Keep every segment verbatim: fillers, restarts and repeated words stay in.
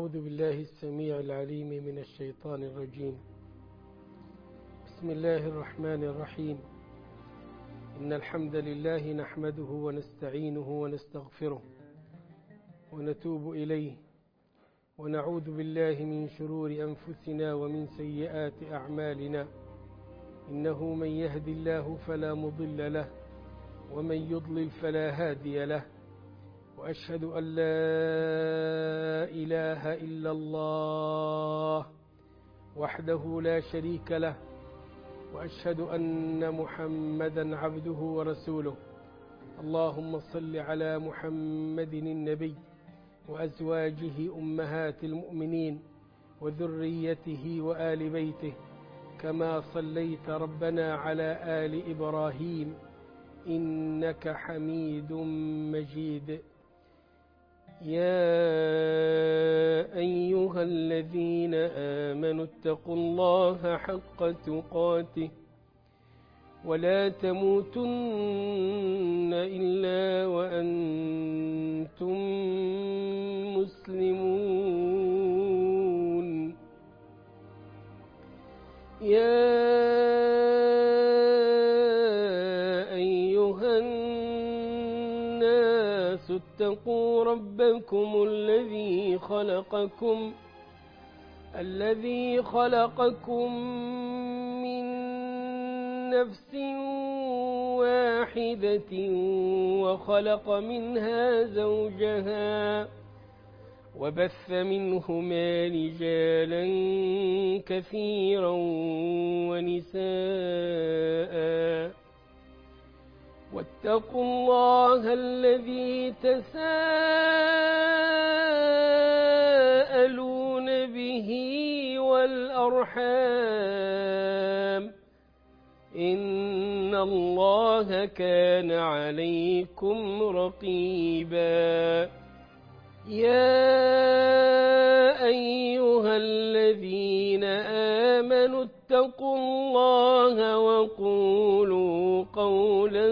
أعوذ بالله السميع العليم من الشيطان الرجيم. بسم الله الرحمن الرحيم. إن الحمد لله نحمده ونستعينه ونستغفره ونتوب إليه ونعوذ بالله من شرور أنفسنا ومن سيئات أعمالنا. إنه من يهد الله فلا مضل له ومن يضلل فلا هادي له، وأشهد أن لا إله إلا الله وحده لا شريك له، وأشهد أن محمدا عبده ورسوله. اللهم صل على محمد النبي وأزواجه أمهات المؤمنين وذريته وآل بيته، كما صليت ربنا على آل إبراهيم إنك حميد مجيد. يا أيها الذين آمنوا اتقوا الله حق تقاته ولا تموتن إلا وأنتم مسلمون. يا أيها الناس اتقوا ربكم الذي خلقكم الذي خلقكم من نفس واحدة وخلق منها زوجها وبث منهما رجالا كثيرا ونساء، واتقوا الله الذي تساءلون به والأرحام، إن الله كان عليكم رقيبا. يا أيها الذين آمنوا اتقوا الله وقولوا قولا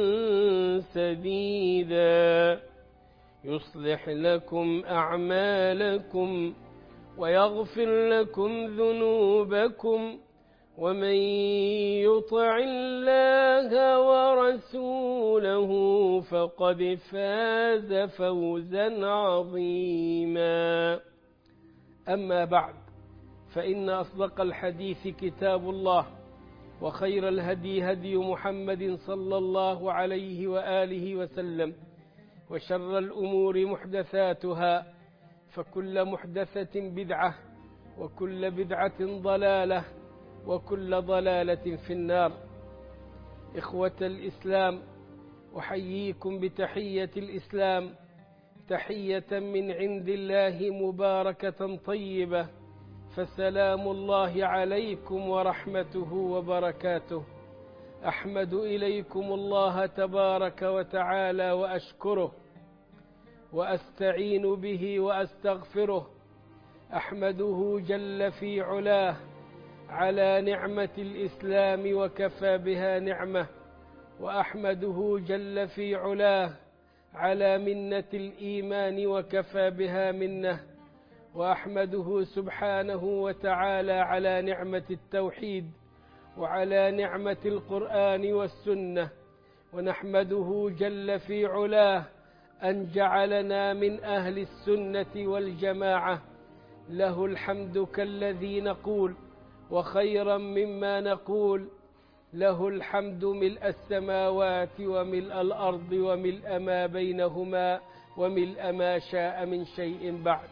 سديدا يصلح لكم أعمالكم ويغفر لكم ذنوبكم، ومن يطع الله ورسوله فقد فاز فوزا عظيما. أما بعد، فإن أصدق الحديث كتاب الله، وخير الهدي هدي محمد صلى الله عليه وآله وسلم، وشر الأمور محدثاتها، فكل محدثة بدعة وكل بدعة ضلالة وكل ضلالة في النار. إخوة الإسلام، أحييكم بتحية الإسلام، تحية من عند الله مباركة طيبة، فسلام الله عليكم ورحمته وبركاته. أحمد إليكم الله تبارك وتعالى وأشكره وأستعين به وأستغفره. أحمده جل في علاه على نعمة الإسلام وكفى بها نعمة، وأحمده جل في علاه على منة الإيمان وكفى بها منة، وأحمده سبحانه وتعالى على نعمة التوحيد وعلى نعمة القرآن والسنة، ونحمده جل في علاه أن جعلنا من أهل السنة والجماعة. له الحمد كالذي نقول وخيرا مما نقول، له الحمد ملء السماوات وملء الأرض وملء ما بينهما وملء ما شاء من شيء بعد.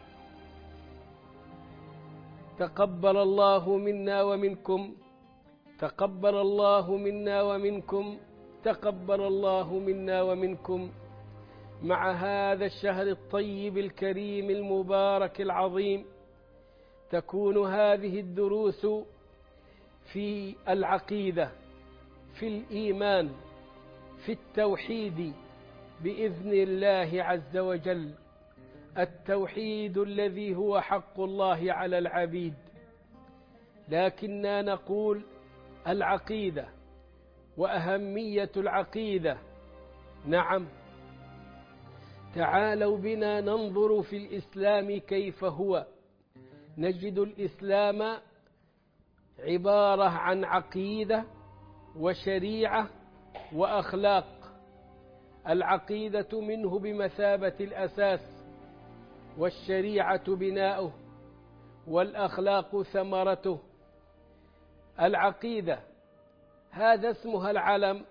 تقبل الله منا ومنكم تقبل الله منا ومنكم تقبل الله منا ومنكم. مع هذا الشهر الطيب الكريم المبارك العظيم، تكون هذه الدروس في العقيدة، في الإيمان، في التوحيد بإذن الله عز وجل. التوحيد الذي هو حق الله على العبيد، لكننا نقول العقيدة وأهمية العقيدة. نعم، تعالوا بنا ننظر في الإسلام كيف هو. نجد الإسلام عبارة عن عقيدة وشريعة وأخلاق. العقيدة منه بمثابة الأساس، والشريعة بناؤه، والأخلاق ثمرته. العقيدة هذا اسمها العلم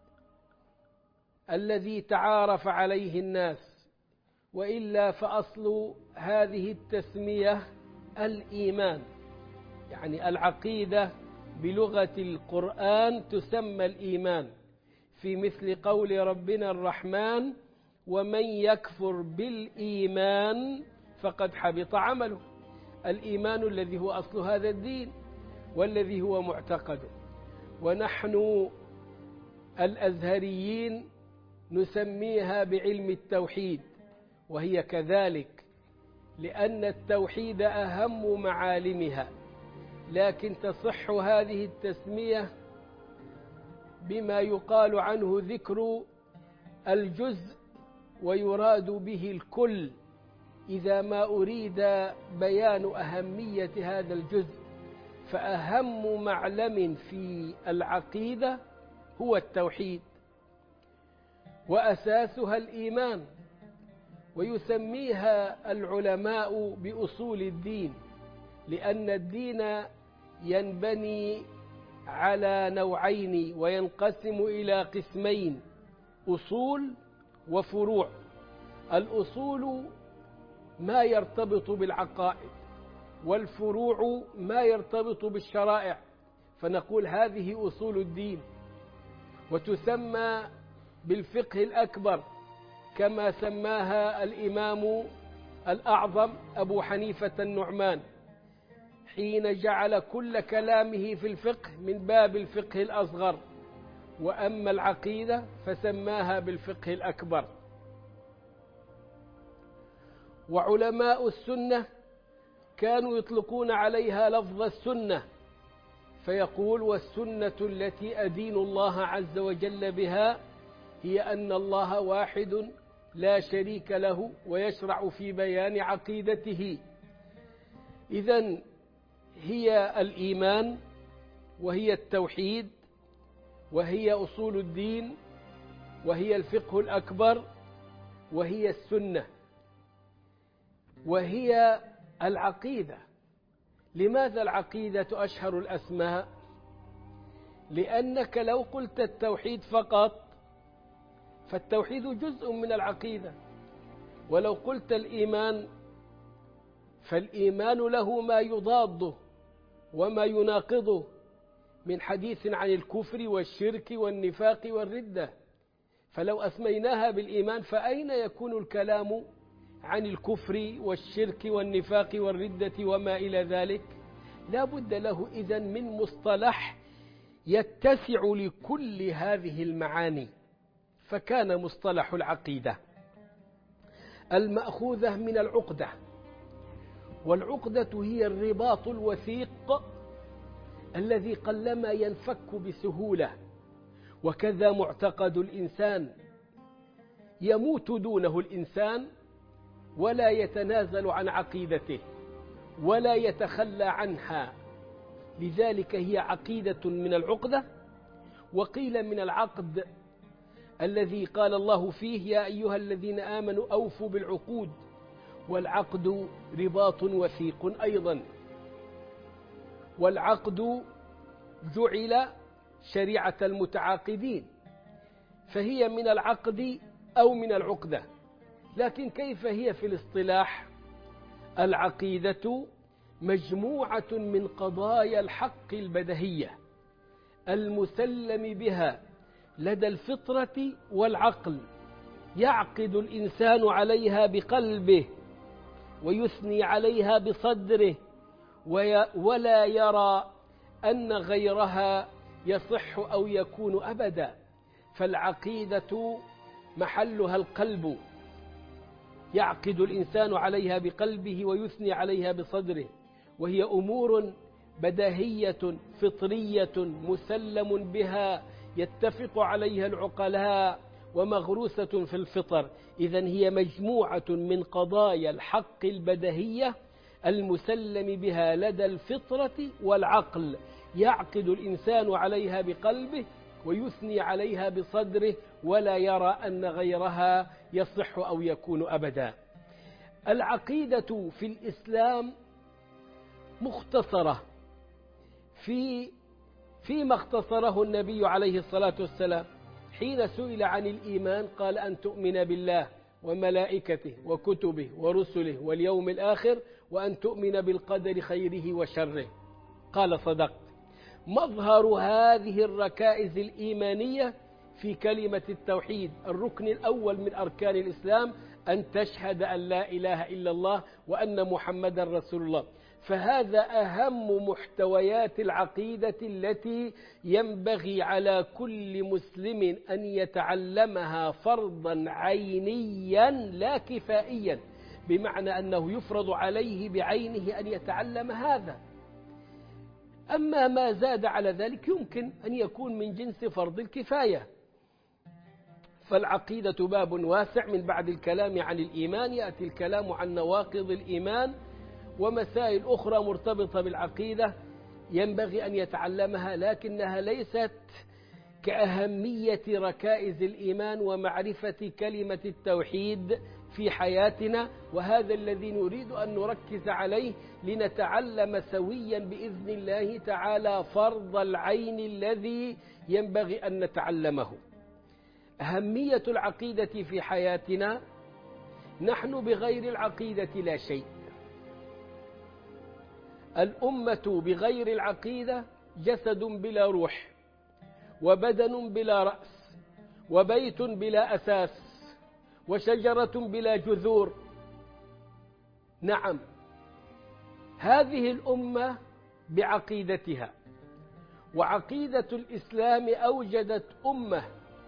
الذي تعارف عليه الناس، وإلا فأصل هذه التسمية الإيمان. يعني العقيدة بلغة القرآن تسمى الإيمان، في مثل قول ربنا الرحمن: ومن يكفر بالإيمان فقد حبط عمله. الإيمان الذي هو أصل هذا الدين والذي هو معتقده. ونحن الأزهريين نسميها بعلم التوحيد، وهي كذلك، لأن التوحيد أهم معالمها، لكن تصح هذه التسمية بما يقال عنه ذكر الجزء ويراد به الكل، إذا ما أريد بيان أهمية هذا الجزء. فأهم معلم في العقيدة هو التوحيد، وأساسها الإيمان، ويسميها العلماء بأصول الدين، لأن الدين ينبني على نوعين وينقسم إلى قسمين: أصول وفروع. الأصول ما يرتبط بالعقائد، والفروع ما يرتبط بالشرائع، فنقول هذه أصول الدين. وتسمى بالفقه الأكبر كما سماها الإمام الأعظم أبو حنيفة النعمان، حين جعل كل كلامه في الفقه من باب الفقه الأصغر، وأما العقيدة فسماها بالفقه الأكبر. وعلماء السنة كانوا يطلقون عليها لفظ السنة، فيقول: والسنة التي أدين الله عز وجل بها هي أن الله واحد لا شريك له، ويشرع في بيان عقيدته. إذن هي الإيمان، وهي التوحيد، وهي أصول الدين، وهي الفقه الأكبر، وهي السنة، وهي العقيدة. لماذا العقيدة أشهر الأسماء؟ لأنك لو قلت التوحيد فقط فالتوحيد جزء من العقيدة، ولو قلت الإيمان فالإيمان له ما يضاده وما يناقضه من حديث عن الكفر والشرك والنفاق والردة. فلو أسميناها بالإيمان فأين يكون الكلام عن الكفر والشرك والنفاق والردة وما إلى ذلك؟ لا بد له إذن من مصطلح يتسع لكل هذه المعاني، فكان مصطلح العقيدة المأخوذة من العقدة. والعقدة هي الرباط الوثيق الذي قلما ينفك بسهولة. وكذا معتقد الإنسان، يموت دونه الإنسان ولا يتنازل عن عقيدته ولا يتخلى عنها، لذلك هي عقيدة من العقدة. وقيل من العقد الذي قال الله فيه: يا أيها الذين آمنوا أوفوا بالعقود، والعقد رباط وثيق أيضا. والعقد جعل شريعة المتعاقدين، فهي من العقد أو من العقدة. لكن كيف هي في الاصطلاح؟ العقيدة مجموعة من قضايا الحق البدهية المسلم بها لدى الفطرة والعقل، يعقد الإنسان عليها بقلبه ويثني عليها بصدره، ولا يرى أن غيرها يصح أو يكون أبدا. فالعقيدة محلها القلب، يعقد الإنسان عليها بقلبه ويثني عليها بصدره، وهي أمور بديهية فطرية مسلم بها يتفق عليها العقلاء ومغروسة في الفطر. إذن هي مجموعة من قضايا الحق البدهية المسلم بها لدى الفطرة والعقل، يعقد الإنسان عليها بقلبه ويثني عليها بصدره، ولا يرى أن غيرها يصح أو يكون أبدا. العقيدة في الإسلام مختصرة في فيما اختصره النبي عليه الصلاة والسلام حين سئل عن الإيمان، قال أن تؤمن بالله وملائكته وكتبه ورسله واليوم الآخر وأن تؤمن بالقدر خيره وشره. قال صدقت. مظهر هذه الركائز الإيمانية في كلمة التوحيد، الركن الأول من أركان الإسلام، أن تشهد أن لا إله إلا الله وأن محمدا رسول الله. فهذا أهم محتويات العقيدة التي ينبغي على كل مسلم أن يتعلمها فرضا عينيا لا كفائيا، بمعنى أنه يفرض عليه بعينه أن يتعلم هذا. أما ما زاد على ذلك يمكن أن يكون من جنس فرض الكفاية. فالعقيدة باب واسع، من بعد الكلام عن الإيمان يأتي الكلام عن نواقض الإيمان ومسائل أخرى مرتبطة بالعقيدة ينبغي أن يتعلمها، لكنها ليست كأهمية ركائز الإيمان ومعرفة كلمة التوحيد في حياتنا، وهذا الذي نريد أن نركز عليه لنتعلم سويا بإذن الله تعالى فرض العين الذي ينبغي أن نتعلمه. أهمية العقيدة في حياتنا، نحن بغير العقيدة لا شيء. الأمة بغير العقيدة جسد بلا روح، وبدن بلا رأس، وبيت بلا أساس، وشجرة بلا جذور. نعم، هذه الأمة بعقيدتها، وعقيدة الإسلام أوجدت أمة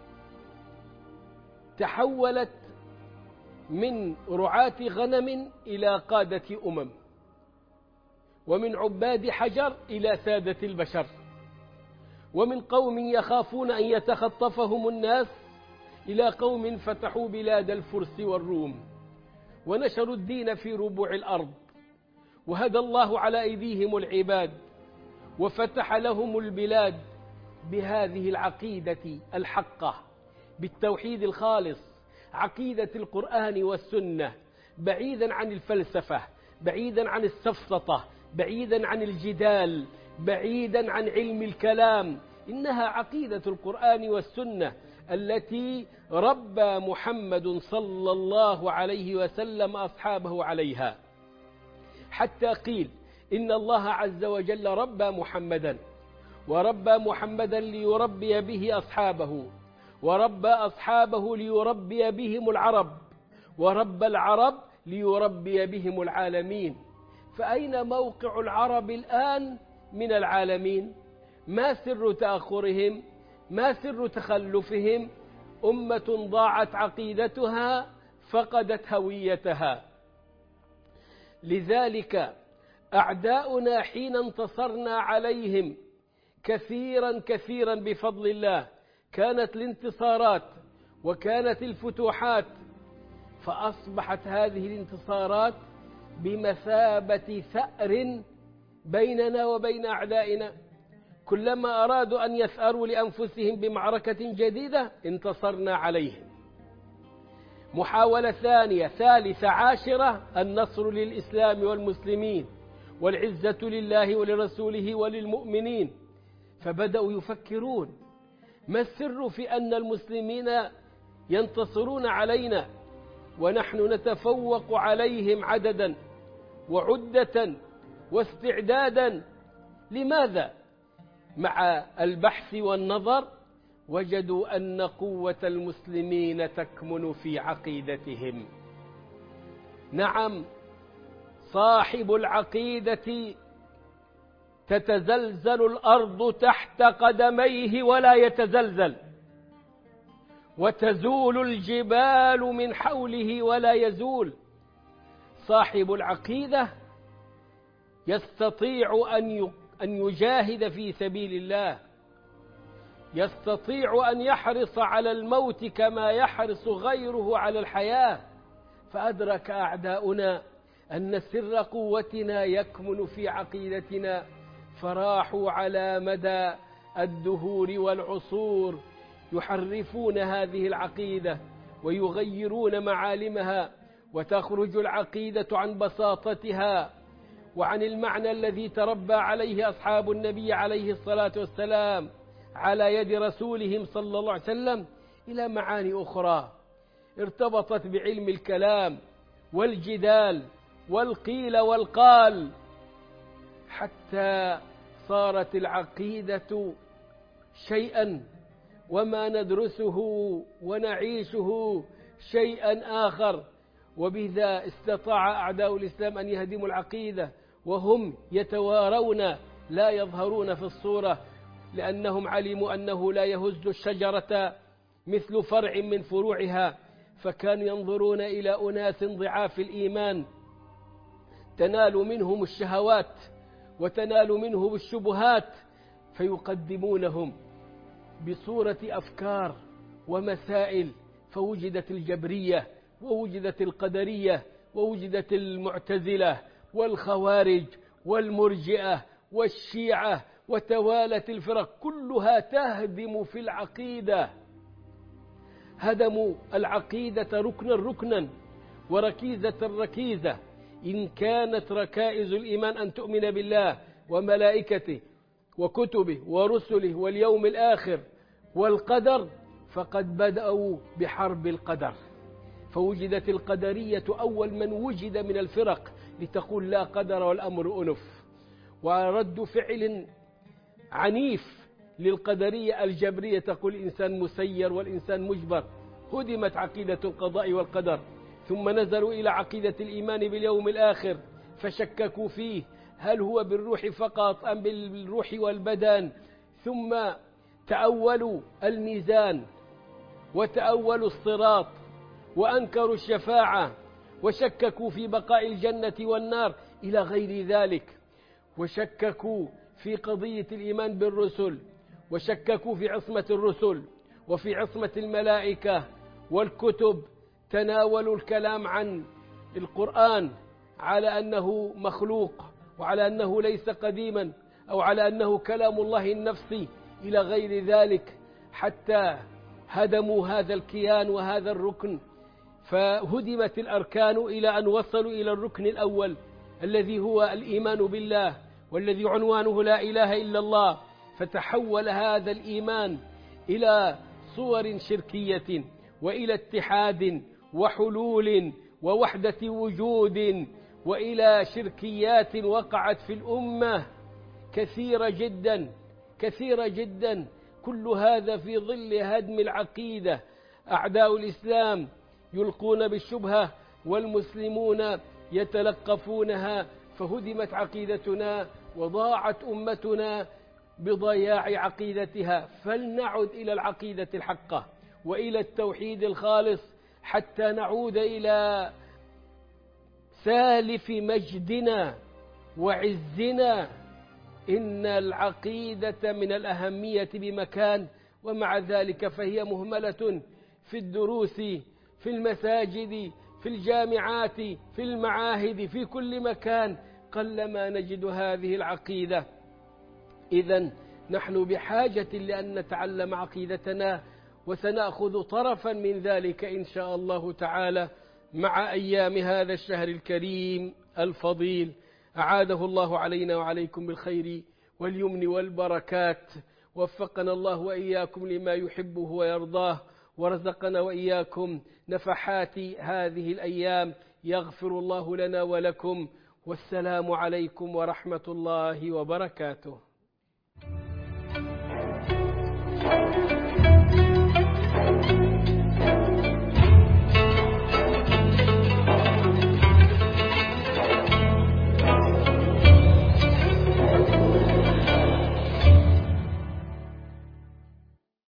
تحولت من رعاة غنم إلى قادة أمم، ومن عباد حجر إلى سادة البشر، ومن قوم يخافون أن يتخطفهم الناس إلى قوم فتحوا بلاد الفرس والروم ونشروا الدين في ربوع الأرض، وهدى الله على أيديهم العباد وفتح لهم البلاد بهذه العقيدة الحقة، بالتوحيد الخالص، عقيدة القرآن والسنة، بعيدا عن الفلسفة، بعيدا عن السفسطة، بعيدا عن الجدال، بعيدا عن علم الكلام. إنها عقيدة القرآن والسنة التي ربى محمد صلى الله عليه وسلم أصحابه عليها، حتى قيل إن الله عز وجل ربى محمدا، وربى محمدا ليربي به أصحابه، وربى أصحابه ليربي بهم العرب، وربى العرب ليربي بهم العالمين. فأين موقع العرب الآن من العالمين؟ ما سر تأخرهم؟ ما سر تخلفهم؟ أمة ضاعت عقيدتها، فقدت هويتها. لذلك أعداؤنا حين انتصرنا عليهم كثيرا كثيرا بفضل الله كانت الانتصارات وكانت الفتوحات، فأصبحت هذه الانتصارات بمثابة ثأر بيننا وبين أعدائنا. كلما أرادوا أن يثأروا لأنفسهم بمعركة جديدة انتصرنا عليهم. محاولة ثانية ثالثة عاشرة، النصر للإسلام والمسلمين، والعزة لله ولرسوله وللمؤمنين. فبدأوا يفكرون ما السر في أن المسلمين ينتصرون علينا ونحن نتفوق عليهم عددا وعدة واستعدادا؟ لماذا؟ مع البحث والنظر وجدوا أن قوة المسلمين تكمن في عقيدتهم. نعم، صاحب العقيدة تتزلزل الأرض تحت قدميه ولا يتزلزل، وتزول الجبال من حوله ولا يزول. صاحب العقيدة يستطيع أن أن يجاهد في سبيل الله، يستطيع أن يحرص على الموت كما يحرص غيره على الحياة. فأدرك أعداؤنا أن سر قوتنا يكمن في عقيدتنا، فراحوا على مدى الدهور والعصور يحرفون هذه العقيدة ويغيرون معالمها، وتخرج العقيدة عن بساطتها وعن المعنى الذي تربى عليه أصحاب النبي عليه الصلاة والسلام على يد رسولهم صلى الله عليه وسلم إلى معاني أخرى ارتبطت بعلم الكلام والجدال والقيل والقال، حتى صارت العقيدة شيئا وما ندرسه ونعيشه شيئا آخر. وبذا استطاع أعداء الإسلام أن يهدموا العقيدة وهم يتوارون لا يظهرون في الصورة، لأنهم علموا أنه لا يهز الشجرة مثل فرع من فروعها، فكانوا ينظرون إلى أناس ضعاف الإيمان تنال منهم الشهوات وتنال منهم الشبهات، فيقدمونهم بصورة أفكار ومسائل، فوجدت الجبرية ووجدت القدرية ووجدت المعتزلة والخوارج والمرجئة والشيعة، وتوالت الفرق كلها تهدم في العقيدة. هدموا العقيدة ركنا ركنا وركيزة ركيزة. إن كانت ركائز الإيمان أن تؤمن بالله وملائكته وكتبه ورسله واليوم الآخر والقدر، فقد بدأوا بحرب القدر، فوجدت القدرية أول من وجد من الفرق لتقول لا قدر والأمر أنف، ورد فعل عنيف للقدرية الجبرية تقول الإنسان مسير والإنسان مجبر. هدمت عقيدة القضاء والقدر، ثم نزلوا إلى عقيدة الإيمان باليوم الآخر فشككوا فيه، هل هو بالروح فقط أم بالروح والبدن؟ ثم تأولوا الميزان وتأولوا الصراط وأنكروا الشفاعة وشككوا في بقاء الجنة والنار إلى غير ذلك، وشككوا في قضية الإيمان بالرسل، وشككوا في عصمة الرسل وفي عصمة الملائكة والكتب. تناولوا الكلام عن القرآن على أنه مخلوق وعلى أنه ليس قديما أو على أنه كلام الله النفسي إلى غير ذلك، حتى هدموا هذا الكيان وهذا الركن، فهدمت الأركان إلى أن وصلوا إلى الركن الأول الذي هو الإيمان بالله، والذي عنوانه لا إله إلا الله. فتحول هذا الإيمان إلى صور شركية وإلى اتحاد وحلول ووحدة وجود، وإلى شركيات وقعت في الأمة كثيرة جدا كثيرة جدا، كل هذا في ظل هدم العقيدة. أعداء الإسلام يلقون بالشبهة والمسلمون يتلقفونها، فهدمت عقيدتنا وضاعت أمتنا بضياع عقيدتها. فلنعد إلى العقيدة الحقة وإلى التوحيد الخالص حتى نعود إلى سالف مجدنا وعزنا. إن العقيدة من الأهمية بمكان، ومع ذلك فهي مهملة في الدروس، في المساجد، في الجامعات، في المعاهد، في كل مكان قلما نجد هذه العقيدة. إذن نحن بحاجة لأن نتعلم عقيدتنا، وسنأخذ طرفا من ذلك إن شاء الله تعالى مع أيام هذا الشهر الكريم الفضيل. أعاده الله علينا وعليكم بالخير واليمن والبركات، وفقنا الله وإياكم لما يحبه ويرضاه، ورزقنا وإياكم نفحات هذه الأيام. يغفر الله لنا ولكم، والسلام عليكم ورحمة الله وبركاته.